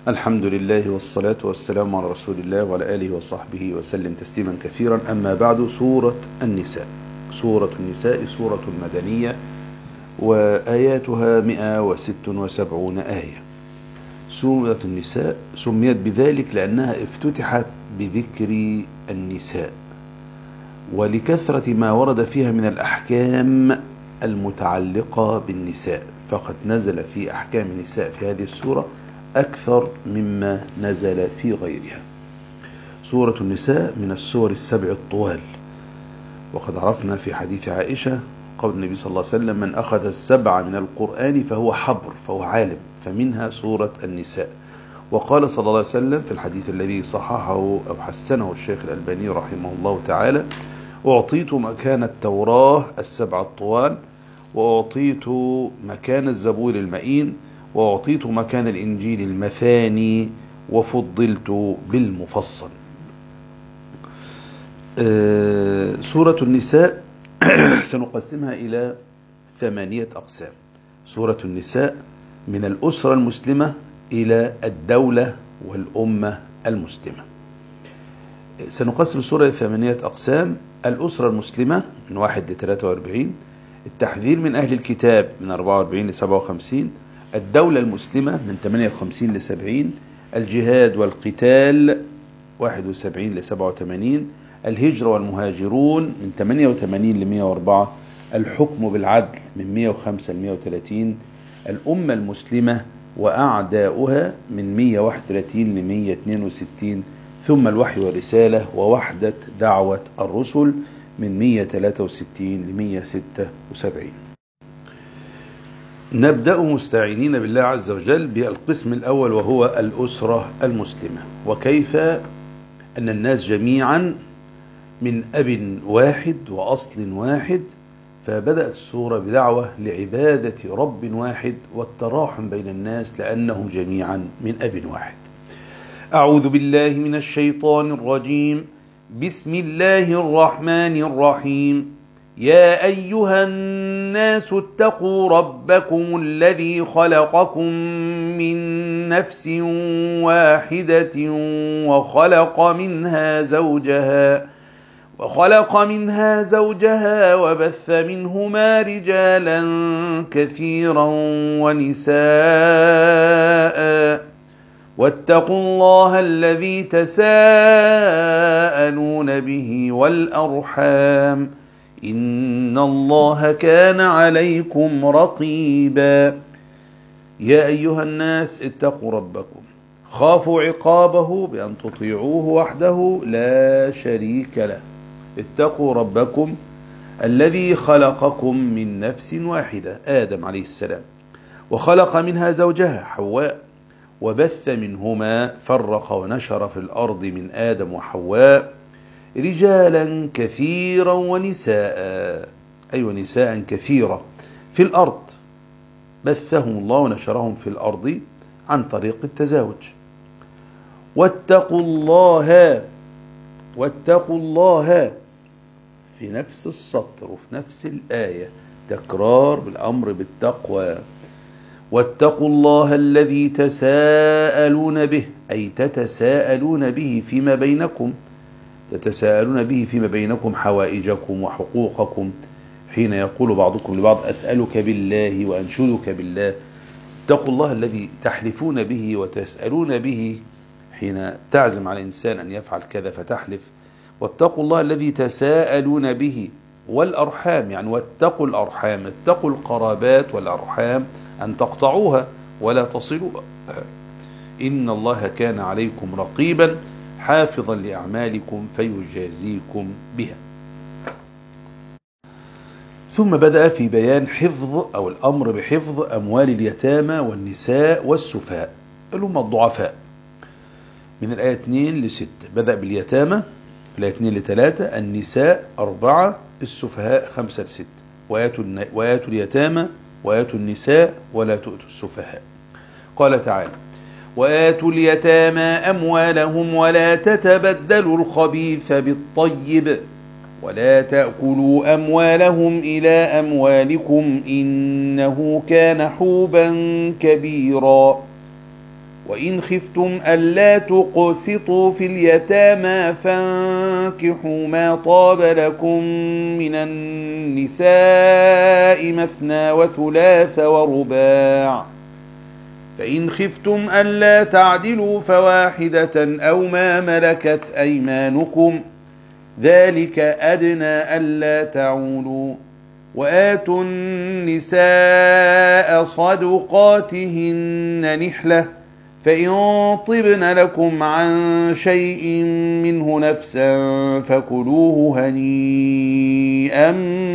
الحمد لله والصلاة والسلام على رسول الله وعلى آله وصحبه وسلم تسليما كثيرا. أما بعد، سورة النساء. سورة النساء سورة مدنية وآياتها 176 آية. سورة النساء سميت بذلك لأنها افتتحت بذكر النساء، ولكثرة ما ورد فيها من الأحكام المتعلقة بالنساء، فقد نزل في أحكام النساء في هذه السورة أكثر مما نزل في غيرها. سورة النساء من السور السبع الطوال، وقد عرفنا في حديث عائشة قول النبي صلى الله عليه وسلم: من أخذ السبع من القرآن فهو حبر، فهو عالم، فمنها سورة النساء. وقال صلى الله عليه وسلم في الحديث الذي صححه أو حسنه الشيخ الألباني رحمه الله تعالى: أعطيت مكان التوراة السبع الطوال، وأعطيت مكان الزبور المئين، وأعطيت مكان الإنجيل المثاني، وفضلت بالمفصل. سورة النساء سنقسمها إلى 8 أقسام. سورة النساء من الأسرة المسلمة إلى الدولة والأمة المسلمة. سنقسم السورة إلى 8 أقسام: الأسرة المسلمة من 1 ل 43، التحذير من أهل الكتاب من 44 ل 57، الدولة المسلمة من 58 ل 70، الجهاد والقتال 71 ل 87، الهجرة والمهاجرون من 88 ل 104، الحكم بالعدل من 105 ل 130، الأمة المسلمة وأعداؤها من 131 ل 162، ثم الوحي والرسالة ووحدة دعوة الرسل من 163 ل 176. نبدأ مستعينين بالله عز وجل بالقسم الأول، وهو الأسرة المسلمة، وكيف أن الناس جميعا من أب واحد وأصل واحد، فبدأت السورة بدعوة لعبادة رب واحد والتراحم بين الناس لأنهم جميعا من أب واحد. أعوذ بالله من الشيطان الرجيم. بسم الله الرحمن الرحيم. يا أيها الناس اتقوا ربكم الذي خلقكم من نفس واحدة وخلق منها زوجها وبث منهما رجالا كثيرا ونساء، واتقوا الله الذي تساءلون به والأرحام، إن الله كان عليكم رقيبا. يا أيها الناس اتقوا ربكم، خافوا عقابه بأن تطيعوه وحده لا شريك له. اتقوا ربكم الذي خلقكم من نفس واحدة، آدم عليه السلام، وخلق منها زوجها حواء، وبث منهما، فرق ونشر في الأرض من آدم وحواء رجالا كثيرا ونساء، أي ونساء كثيرة في الأرض، بثهم الله ونشرهم في الأرض عن طريق التزاوج. واتقوا الله في نفس السطر وفي نفس الآية، تكرار بالأمر بالتقوى. واتقوا الله الذي تساءلون به، أي تتساءلون به فيما بينكم حوائجكم وحقوقكم، حين يقول بعضكم لبعض: أسألك بالله وأنشدك بالله. اتقوا الله الذي تحلفون به وتسألون به حين تعزم على الإنسان أن يفعل كذا فتحلف. واتقوا الله الذي تساءلون به والأرحام، يعني واتقوا الأرحام، اتقوا القرابات والأرحام أن تقطعوها ولا تصلوها، إن الله كان عليكم رقيبا حافظا لأعمالكم فيجازيكم بها. ثم بدأ في بيان حفظ أو الأمر بحفظ أموال اليتامى والنساء والسفهاء اللي هم الضعفاء، من الآية 2 ل 6. بدأ باليتامى في الآية 2 ل 3، النساء 4، السفهاء 5 ل 6. وآتوا اليتامى وآتوا النساء ولا تؤتوا السفهاء. قال تعالى: وآتوا اليتامى أموالهم ولا تتبدلوا الخبيث بالطيب ولا تأكلوا أموالهم إلى أموالكم إنه كان حوبا كبيرا. وإن خفتم ألا تقسطوا في اليتامى فانكحوا ما طاب لكم من النساء مثنى وثلاث ورباع فإن خفتم ألا تعدلوا فواحدة أو ما ملكت أيمانكم ذلك أدنى ألا تعولوا وآتوا النساء صدقاتهن نحلة فإن طبن لكم عن شيء منه نفسا فكلوه هنيئا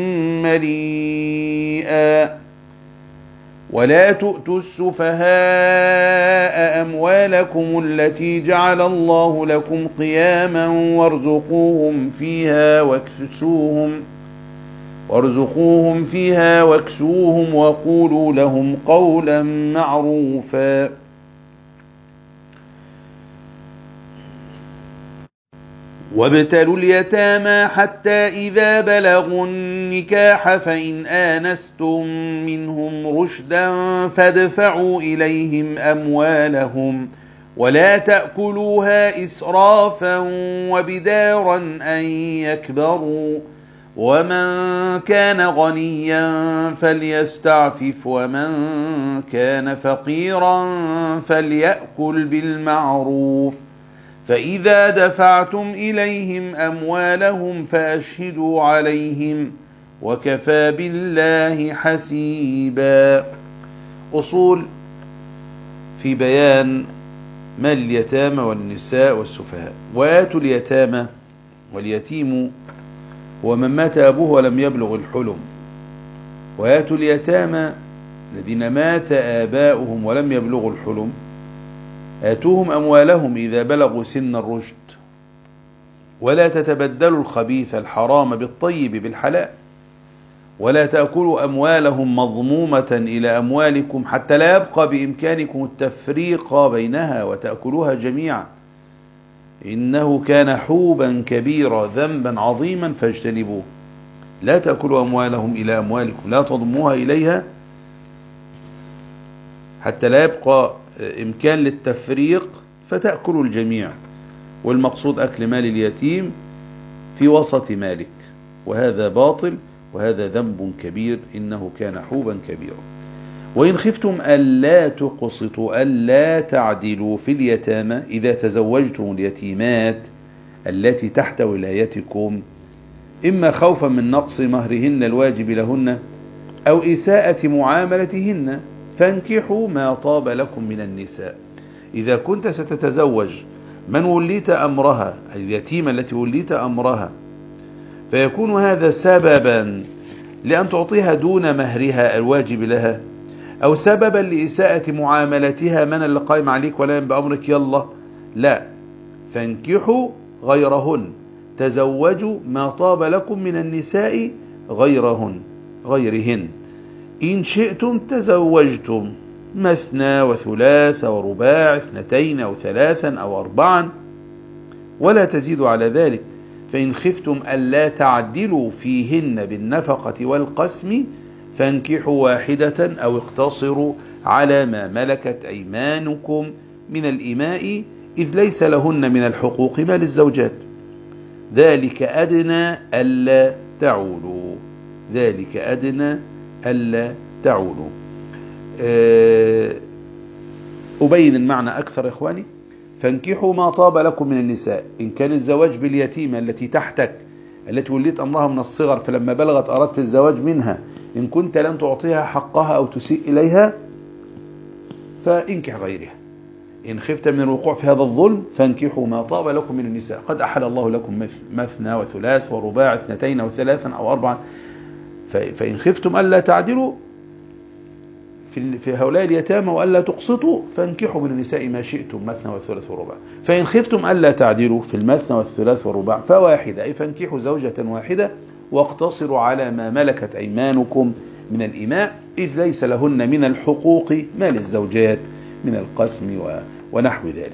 مريئا ولا تؤتوا السفهاء أموالكم التي جعل الله لكم قياما وارزقوهم فيها واكسوهم وقولوا لهم قولا معروفا وابتلوا اليتامى حتى إذا بلغوا النكاح فإن آنستم منهم رشدا فادفعوا إليهم أموالهم ولا تأكلوها إسرافا وبدارا أن يكبروا ومن كان غنيا فليستعفف ومن كان فقيرا فليأكل بالمعروف فإذا دفعتم إليهم أموالهم فأشهدوا عليهم وكفى بالله حسيبا. أصول في بيان مال اليتامى والنساء والسفهاء. وآتوا اليتامى، واليتيم ومن مات أبوه ولم يبلغ الحلم. وآتوا اليتامى الذين مات آباؤهم ولم يبلغوا الحلم آتوهم أموالهم إذا بلغوا سن الرشد ولا تتبدلوا الخبيث الحرام بالطيب بالحلال ولا تأكلوا أموالهم مضمومة إلى أموالكم حتى لا يبقى بإمكانكم التفريق بينها وتأكلوها جميعا إنه كان حوبا كبيرا ذنبا عظيما فاجتنبوه. لا تأكلوا أموالهم إلى أموالكم، لا تضموها إليها حتى لا يبقى إمكان للتفريق فتأكلوا الجميع، والمقصود أكل مال اليتيم في وسط مالك، وهذا باطل وهذا ذنب كبير إنه كان حوبا كبيرا. وإن خفتم ألا تقسطوا ألا تعدلوا في اليتامى إذا تزوجتم اليتيمات التي تحت ولايتكم إما خوفا من نقص مهرهن الواجب لهن أو إساءة معاملتهن فانكحوا ما طاب لكم من النساء. إذا كنت ستتزوج من وليت أمرها، اليتيمة التي وليت أمرها، فيكون هذا سببا لأن تعطيها دون مهرها الواجب لها، أو سببا لإساءة معاملتها، من اللي قائم عليك ولا بأمرك يلا، لا، فانكحوا غيرهن، تزوجوا ما طاب لكم من النساء غيرهن إن شئتم تزوجتم مثنى وثلاث ورباع، اثنتين أو ثلاثا أو أربعا ولا تزيدوا على ذلك. فإن خفتم ألا تعدلوا فيهن بالنفقة والقسم فانكحوا واحدة أو اقتصروا على ما ملكت أيمانكم من الإماء إذ ليس لهن من الحقوق ما للزوجات، ذلك أدنى ألا تعولوا. ذلك أدنى ألا تعولوا. أبين المعنى أكثر إخواني. فانكحوا ما طاب لكم من النساء، إن كان الزواج باليتيمة التي تحتك التي وليت أمرها من الصغر فلما بلغت أردت الزواج منها، إن كنت لن تعطيها حقها أو تسيء إليها فانكح غيرها. إن خفت من الوقوع في هذا الظلم فانكحوا ما طاب لكم من النساء، قد أحل الله لكم مثنى وثلاث ورباع، اثنتين أو ثلاثا أو أربعا. فإن خفتم ألا تعدلوا في هؤلاء اليتامى وألا تقسطوا فانكحوا من النساء ما شئتم مثنى والثلاث والرباع. فإن خفتم ألا تعدلوا في المثنى والثلاث والرباع فواحدة، أي فانكحوا زوجة واحدة واقتصروا على ما ملكت أيمانكم من الإماء إذ ليس لهن من الحقوق ما للزوجات من القسم ونحو ذلك.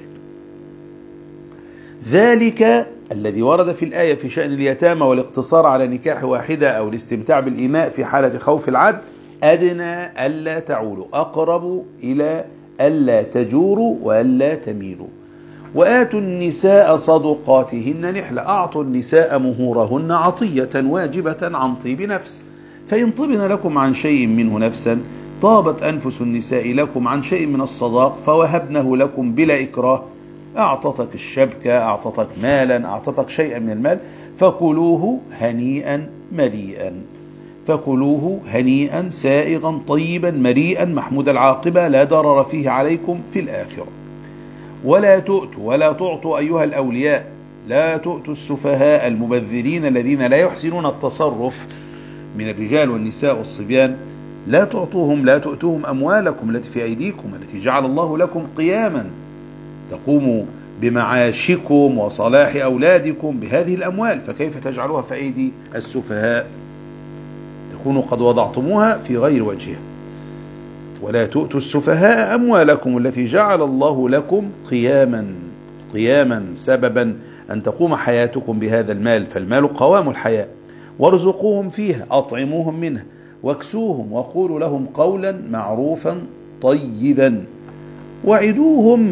ذلك الذي ورد في الآية في شأن اليتامى والاقتصار على نكاح واحدة أو الاستمتاع بالإماء في حالة خوف العدل أدنى ألا تعولوا، أقرب إلى ألا تجوروا وألا تميلوا. وآتوا النساء صدقاتهن نحلة، أعطوا النساء مهورهن عطية واجبة عن طيب نفس، فإن طبن لكم عن شيء منه نفسا طابت أنفس النساء لكم عن شيء من الصداق فوهبنه لكم بلا إكراه. أعطتك الشبكة، أعطتك مالا، أعطتك شيئا من المال، فكلوه هنيئا مريئا، فكلوه هنيئا سائغا طيبا مريئا محمود العاقبة لا ضرر فيه عليكم في الآخرة. ولا تعطوا أيها الأولياء، لا تؤتوا السفهاء المبذرين الذين لا يحسنون التصرف من الرجال والنساء والصبيان، لا تؤتوهم أموالكم التي في أيديكم التي جعل الله لكم قياما تقوموا بمعاشكم وصلاح أولادكم بهذه الأموال، فكيف تجعلوها في أيدي السفهاء؟ تكونوا قد وضعتموها في غير وجهها. ولا تؤتوا السفهاء أموالكم التي جعل الله لكم قياما سببا أن تقوم حياتكم بهذا المال، فالمال قوام الحياة. وارزقوهم فيها، أطعموهم منها، واكسوهم، وقولوا لهم قولا معروفا طيبا. وعدوهم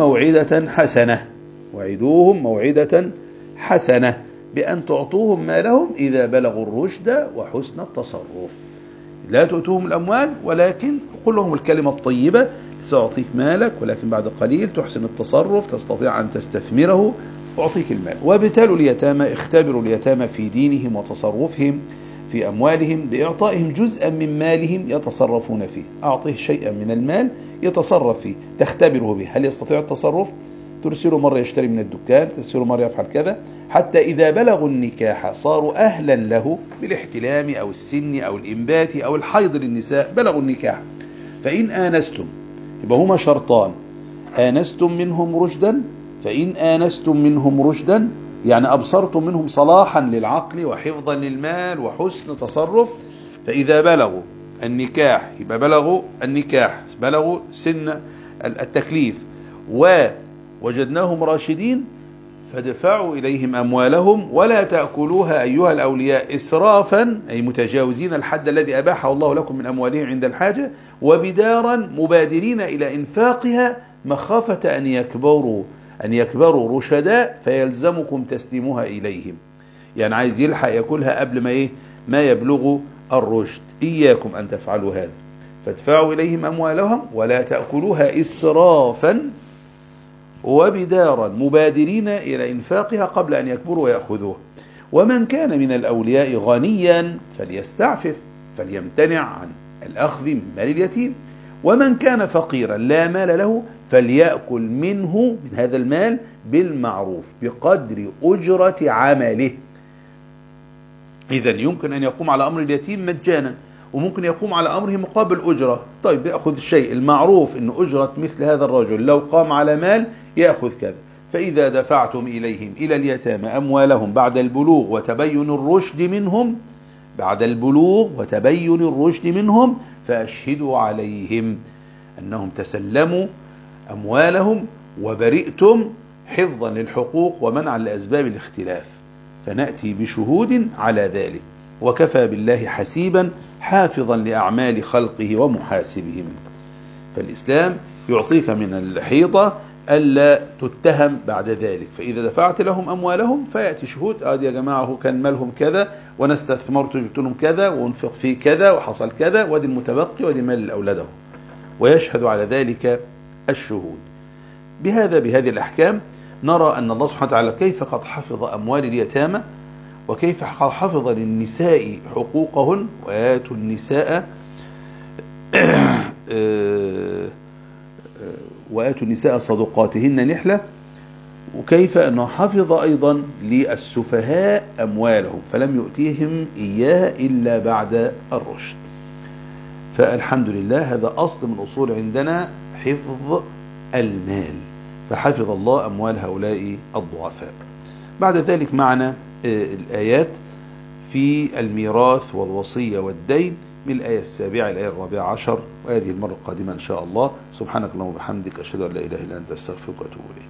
موعدة حسنة بأن تعطوهم مالهم إذا بلغوا الرشد وحسن التصرف. لا تؤتوهم الأموال، ولكن قل لهم الكلمة الطيبة، سأعطيك مالك ولكن بعد قليل تحسن التصرف، تستطيع أن تستثمره، أعطيك المال. وابتلوا اليتامى، اختبروا اليتامى في دينهم وتصرفهم في أموالهم بإعطائهم جزءا من مالهم يتصرفون فيه. أعطيه شيئا من المال يتصرف فيه، تختبره به، هل يستطيع التصرف؟ ترسله مرة يشتري من الدكان، ترسله مرة يفعل كذا، حتى إذا بلغوا النكاح صاروا أهلا له بالاحتلام أو السن أو الإنبات أو الحيض للنساء، بلغوا النكاح. فإن آنستم، يبقى هما شرطان، آنستم منهم رشدا يعني أبصرتم منهم صلاحا للعقل وحفظا للمال وحسن تصرف، فإذا بلغوا النكاح، يبقى بلغوا سن التكليف ووجدناهم راشدين، فادفعوا إليهم أموالهم ولا تأكلوها أيها الأولياء إسرافا، أي متجاوزين الحد الذي أباحه الله لكم من أموالهم عند الحاجة، وبدارا مبادرين إلى إنفاقها مخافة أن يكبروا رشداء فيلزمكم تسليمها إليهم. يعني عايز يلحق يأكلها قبل ما يبلغوا الرشد. إياكم أن تفعلوا هذا، فادفعوا إليهم أموالهم ولا تأكلوها إسرافا وبدارا مبادرين إلى إنفاقها قبل أن يكبروا ويأخذوها. ومن كان من الأولياء غنيا فليستعفف، فليمتنع عن الأخذ من مال اليتيم. ومن كان فقيرا لا مال له فليأكل منه من هذا المال بالمعروف بقدر أجرة عمله. إذن يمكن أن يقوم على أمر اليتيم مجانا، وممكن يقوم على أمره مقابل أجرة. طيب يأخذ الشيء المعروف، إن أجرة مثل هذا الرجل لو قام على مال يأخذ كذا. فإذا دفعتم إليهم إلى اليتامى أموالهم بعد البلوغ وتبين الرشد منهم فأشهدوا عليهم أنهم تسلموا أموالهم وبرئتم حفظا للحقوق ومنعا لأسباب الاختلاف، فنأتي بشهود على ذلك، وكفى بالله حسيبا حافظا لأعمال خلقه ومحاسبهم. فالإسلام يعطيك من الحيطة ألا تتهم بعد ذلك. فإذا دفعت لهم أموالهم فيأتي شهود، يا جماعة هو كان مالهم كذا وأنا استثمرت جبت لهم كذا وانفق فيه كذا وحصل كذا، ودي المتبقي ودي مال لأولاده، ويشهد على ذلك الشهود. بهذه الأحكام نرى أن الله سبحانه وتعالى كيف قد حفظ أموال اليتامى، وكيف حفظ للنساء حقوقهن، وآتوا النساء صدقاتهن نحلة، وكيف أنه حفظ أيضا للسفهاء أموالهم فلم يؤتيهم إياها إلا بعد الرشد. فالحمد لله هذا أصل من أصول عندنا حفظ المال، فحفظ الله أموال هؤلاء الضعفاء. بعد ذلك معنا الآيات في الميراث والوصية والدين من الآية 7 إلى الآية 14، وهذه المرة القادمة إن شاء الله. سبحانك اللهم وبحمدك، أشهد أن لا إله إلا أنت، أستغفرك وأتوب إليك.